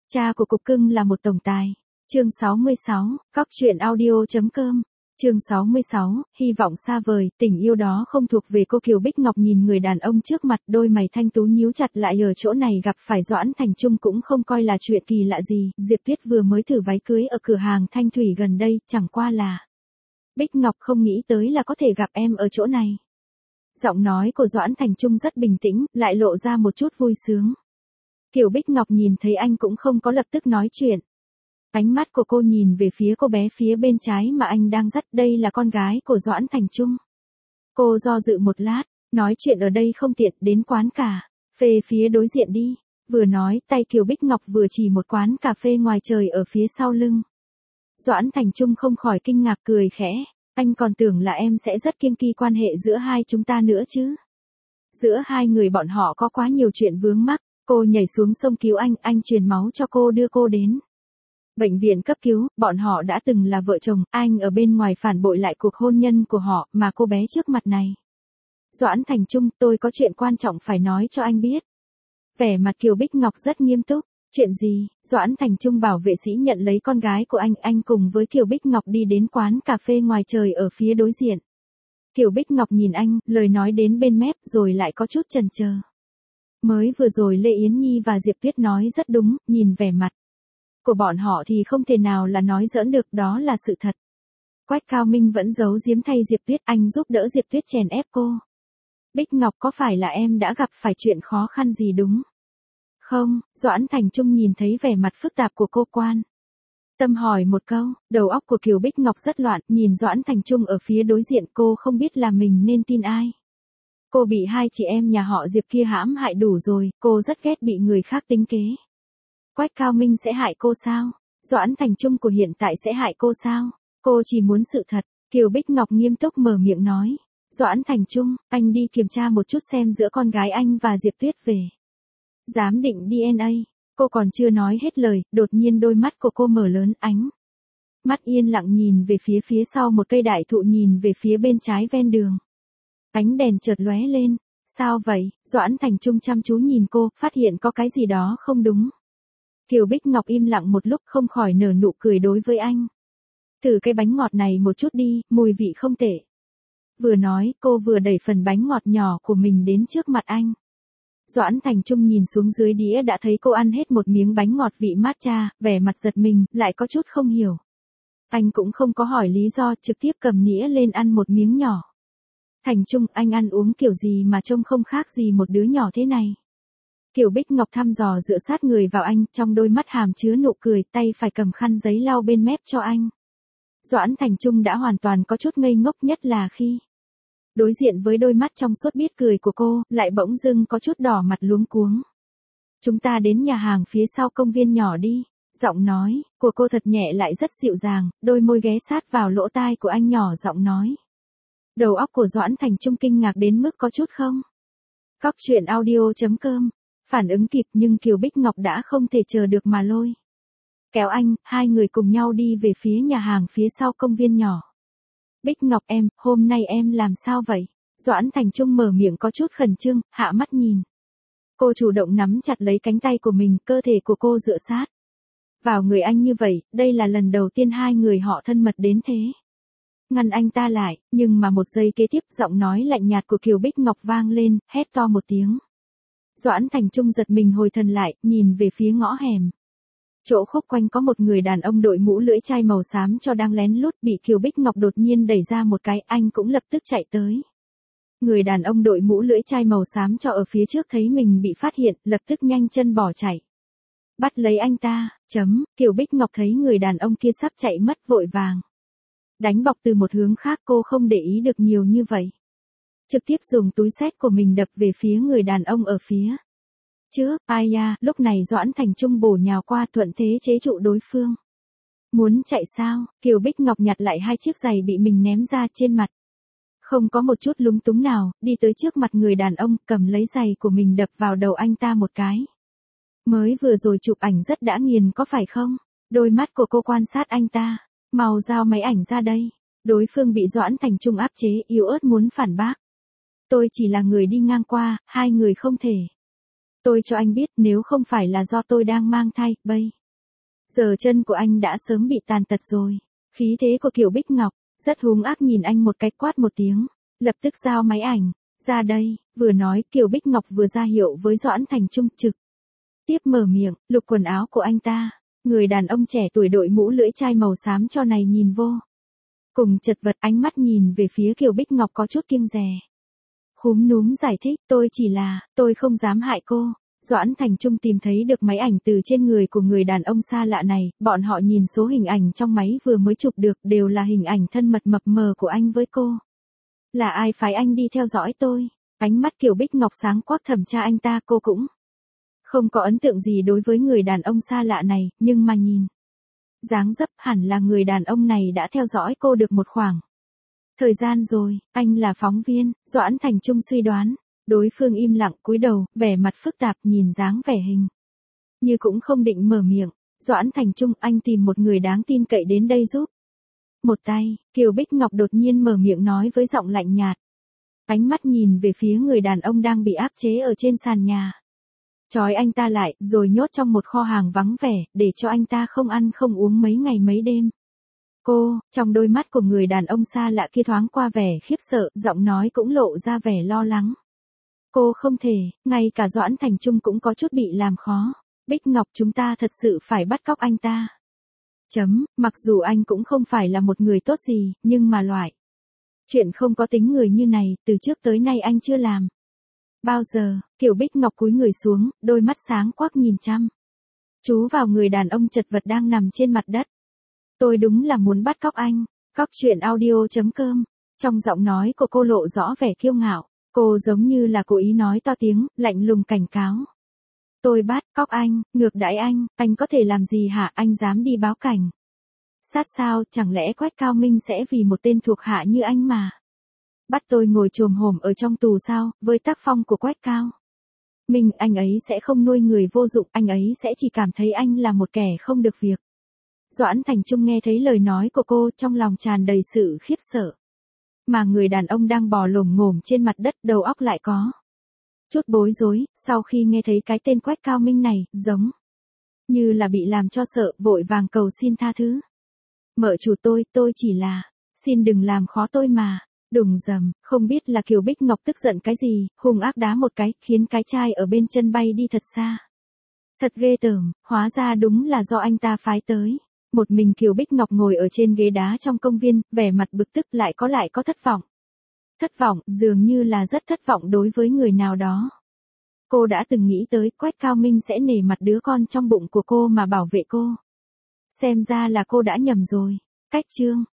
Cha của cục cưng là một tổng tài. Chương 66, Cóc truyện audio.com. Chương 66, hy vọng xa vời, tình yêu đó không thuộc về cô. Kiều Bích Ngọc nhìn người đàn ông trước mặt, đôi mày thanh tú nhíu chặt lại. Ở chỗ này gặp phải Doãn Thành Trung cũng không coi là chuyện kỳ lạ gì. Diệp Tuyết vừa mới thử váy cưới ở cửa hàng Thanh Thủy gần đây, chẳng qua là Bích Ngọc không nghĩ tới là có thể gặp em ở chỗ này. Giọng nói của Doãn Thành Trung rất bình tĩnh, lại lộ ra một chút vui sướng. Kiều Bích Ngọc nhìn thấy anh cũng không có lập tức nói chuyện. Ánh mắt của cô nhìn về phía cô bé phía bên trái mà anh đang dắt, đây là con gái của Doãn Thành Trung. Cô do dự một lát, nói chuyện ở đây không tiện, đến quán cà phê phía đối diện đi. Vừa nói, tay Kiều Bích Ngọc vừa chỉ một quán cà phê ngoài trời ở phía sau lưng. Doãn Thành Trung không khỏi kinh ngạc cười khẽ, anh còn tưởng là em sẽ rất kiêng kỵ quan hệ giữa hai chúng ta nữa chứ. Giữa hai người bọn họ có quá nhiều chuyện vướng mắc, cô nhảy xuống sông cứu anh truyền máu cho cô đưa cô đến bệnh viện cấp cứu, bọn họ đã từng là vợ chồng, anh ở bên ngoài phản bội lại cuộc hôn nhân của họ, mà cô bé trước mặt này. Doãn Thành Trung, tôi có chuyện quan trọng phải nói cho anh biết. Vẻ mặt Kiều Bích Ngọc rất nghiêm túc. Chuyện gì? Doãn Thành Trung bảo vệ sĩ nhận lấy con gái của anh cùng với Kiều Bích Ngọc đi đến quán cà phê ngoài trời ở phía đối diện. Kiều Bích Ngọc nhìn anh, lời nói đến bên mép rồi lại có chút chần chờ. Mới vừa rồi Lê Yến Nhi và Diệp Tuyết nói rất đúng, nhìn vẻ mặt của bọn họ thì không thể nào là nói giỡn được, đó là sự thật. Quách Cao Minh vẫn giấu giếm thay Diệp Tuyết, anh giúp đỡ Diệp Tuyết chèn ép cô. Bích Ngọc, có phải là em đã gặp phải chuyện khó khăn gì đúng không? Doãn Thành Trung nhìn thấy vẻ mặt phức tạp của cô quan tâm hỏi một câu, đầu óc của Kiều Bích Ngọc rất loạn, nhìn Doãn Thành Trung ở phía đối diện, cô không biết là mình nên tin ai. Cô bị hai chị em nhà họ Diệp kia hãm hại đủ rồi, cô rất ghét bị người khác tính kế. Quách Cao Minh sẽ hại cô sao? Doãn Thành Trung của hiện tại sẽ hại cô sao? Cô chỉ muốn sự thật. Kiều Bích Ngọc nghiêm túc mở miệng nói. Doãn Thành Trung, anh đi kiểm tra một chút xem giữa con gái anh và Diệp Tuyết về giám định DNA. Cô còn chưa nói hết lời, đột nhiên đôi mắt của cô mở lớn, ánh mắt yên lặng nhìn về phía sau một cây đại thụ, nhìn về phía bên trái ven đường. Ánh đèn chợt lóe lên. Sao vậy? Doãn Thành Trung chăm chú nhìn cô, phát hiện có cái gì đó không đúng. Kiều Bích Ngọc im lặng một lúc không khỏi nở nụ cười đối với anh. Thử cái bánh ngọt này một chút đi, mùi vị không tệ. Vừa nói, cô vừa đẩy phần bánh ngọt nhỏ của mình đến trước mặt anh. Doãn Thành Trung nhìn xuống dưới đĩa đã thấy cô ăn hết một miếng bánh ngọt vị matcha, vẻ mặt giật mình, lại có chút không hiểu. Anh cũng không có hỏi lý do, trực tiếp cầm nĩa lên ăn một miếng nhỏ. Thành Trung, anh ăn uống kiểu gì mà trông không khác gì một đứa nhỏ thế này? Kiều Bích Ngọc thăm dò dựa sát người vào anh, trong đôi mắt hàm chứa nụ cười, tay phải cầm khăn giấy lau bên mép cho anh. Doãn Thành Trung đã hoàn toàn có chút ngây ngốc, nhất là khi đối diện với đôi mắt trong suốt biết cười của cô, lại bỗng dưng có chút đỏ mặt luống cuống. Chúng ta đến nhà hàng phía sau công viên nhỏ đi. Giọng nói của cô thật nhẹ lại rất dịu dàng, đôi môi ghé sát vào lỗ tai của anh nhỏ giọng nói. Đầu óc của Doãn Thành Trung kinh ngạc đến mức có chút không. Cóc truyện audio.com. Phản ứng kịp, nhưng Kiều Bích Ngọc đã không thể chờ được mà lôi kéo anh, hai người cùng nhau đi về phía nhà hàng phía sau công viên nhỏ. Bích Ngọc em, hôm nay em làm sao vậy? Doãn Thành Trung mở miệng có chút khẩn trương, hạ mắt nhìn. Cô chủ động nắm chặt lấy cánh tay của mình, cơ thể của cô dựa sát vào người anh như vậy, đây là lần đầu tiên hai người họ thân mật đến thế. Ngăn anh ta lại, nhưng mà một giây kế tiếp, giọng nói lạnh nhạt của Kiều Bích Ngọc vang lên, hét to một tiếng. Doãn Thành Trung giật mình hồi thần lại, nhìn về phía ngõ hẻm. Chỗ khúc quanh có một người đàn ông đội mũ lưỡi chai màu xám cho đang lén lút, bị Kiều Bích Ngọc đột nhiên đẩy ra một cái, anh cũng lập tức chạy tới. Người đàn ông đội mũ lưỡi chai màu xám cho ở phía trước thấy mình bị phát hiện, lập tức nhanh chân bỏ chạy. Bắt lấy anh ta, Kiều Bích Ngọc thấy người đàn ông kia sắp chạy mất, vội vàng đánh bọc từ một hướng khác, cô không để ý được nhiều như vậy. Trực tiếp dùng túi xách của mình đập về phía người đàn ông ở phía trước. Ai da, lúc này Doãn Thành Trung bổ nhào qua, thuận thế chế trụ đối phương. Muốn chạy sao? Kiều Bích Ngọc nhặt lại hai chiếc giày bị mình ném ra trên mặt. Không có một chút lúng túng nào, đi tới trước mặt người đàn ông, cầm lấy giày của mình đập vào đầu anh ta một cái. Mới vừa rồi chụp ảnh rất đã nghiền có phải không? Đôi mắt của cô quan sát anh ta. Mau giao máy ảnh ra đây. Đối phương bị Doãn Thành Trung áp chế, yếu ớt muốn phản bác. Tôi chỉ là người đi ngang qua, hai người không thể. Tôi cho anh biết, nếu không phải là do tôi đang mang thai, bây Giờ chân của anh đã sớm bị tàn tật rồi. Khí thế của Kiều Bích Ngọc, rất hung ác nhìn anh một cái, quát một tiếng. Lập tức giao máy ảnh. Ra đây, vừa nói Kiều Bích Ngọc vừa ra hiệu với Doãn Thành Trung trực. Tiếp mở miệng, lục quần áo của anh ta. Người đàn ông trẻ tuổi đội mũ lưỡi chai màu xám cho này nhìn vô cùng chật vật, ánh mắt nhìn về phía Kiều Bích Ngọc có chút kiêng dè. Khúm núm giải thích, tôi không dám hại cô. Doãn Thành Trung tìm thấy được máy ảnh từ trên người của người đàn ông xa lạ này, bọn họ nhìn số hình ảnh trong máy vừa mới chụp được đều là hình ảnh thân mật mập mờ của anh với cô. Là ai phái anh đi theo dõi tôi? Ánh mắt Kiều Bích Ngọc sáng quắc thẩm tra anh ta, cô cũng không có ấn tượng gì đối với người đàn ông xa lạ này, nhưng mà nhìn dáng dấp hẳn là người đàn ông này đã theo dõi cô được một khoảng thời gian rồi. Anh là phóng viên, Doãn Thành Trung suy đoán. Đối phương im lặng cúi đầu, vẻ mặt phức tạp, nhìn dáng vẻ hình như cũng không định mở miệng. Doãn Thành Trung, anh tìm một người đáng tin cậy đến đây giúp một tay. Kiều Bích Ngọc đột nhiên mở miệng nói với giọng lạnh nhạt. Ánh mắt nhìn về phía người đàn ông đang bị áp chế ở trên sàn nhà. Trói anh ta lại, rồi nhốt trong một kho hàng vắng vẻ, để cho anh ta không ăn không uống mấy ngày mấy đêm. Trong đôi mắt của người đàn ông xa lạ kia thoáng qua vẻ khiếp sợ, giọng nói cũng lộ ra vẻ lo lắng. Cô không thể, ngay cả Doãn Thành Trung cũng có chút bị làm khó. Bích Ngọc, chúng ta thật sự phải bắt cóc anh ta. Mặc dù anh cũng không phải là một người tốt gì, nhưng mà loại chuyện không có tính người như này, từ trước tới nay anh chưa làm bao giờ. Kiều Bích Ngọc cúi người xuống, đôi mắt sáng quắc nhìn chăm chú vào người đàn ông chật vật đang nằm trên mặt đất. Tôi đúng là muốn bắt cóc anh. Cóc truyện audio.com. Trong giọng nói của cô lộ rõ vẻ kiêu ngạo. Cô giống như là cố ý nói to tiếng, lạnh lùng cảnh cáo. Tôi bắt cóc anh, ngược đãi anh có thể làm gì hả? Anh dám đi báo cảnh sát sao? Chẳng lẽ Quách Cao Minh sẽ vì một tên thuộc hạ như anh mà bắt tôi ngồi chồm hổm ở trong tù sao? Với tác phong của Quách Cao Minh, anh ấy sẽ không nuôi người vô dụng, anh ấy sẽ chỉ cảm thấy anh là một kẻ không được việc. Doãn Thành Trung nghe thấy lời nói của cô, trong lòng tràn đầy sự khiếp sợ. Mà người đàn ông đang bò lồm ngồm trên mặt đất, đầu óc lại có chút bối rối, sau khi nghe thấy cái tên Quách Cao Minh này, giống như là bị làm cho sợ, vội vàng cầu xin tha thứ. Mợ chủ, tôi chỉ là, xin đừng làm khó tôi mà. Đùng dầm, không biết là Kiều Bích Ngọc tức giận cái gì, hung ác đá một cái, khiến cái chai ở bên chân bay đi thật xa. Thật ghê tởm, hóa ra đúng là do anh ta phái tới. Một mình Kiều Bích Ngọc ngồi ở trên ghế đá trong công viên, vẻ mặt bực tức, lại có thất vọng. Thất vọng, dường như là rất thất vọng đối với người nào đó. Cô đã từng nghĩ tới Quách Cao Minh sẽ nể mặt đứa con trong bụng của cô mà bảo vệ cô. Xem ra là cô đã nhầm rồi. Cách chương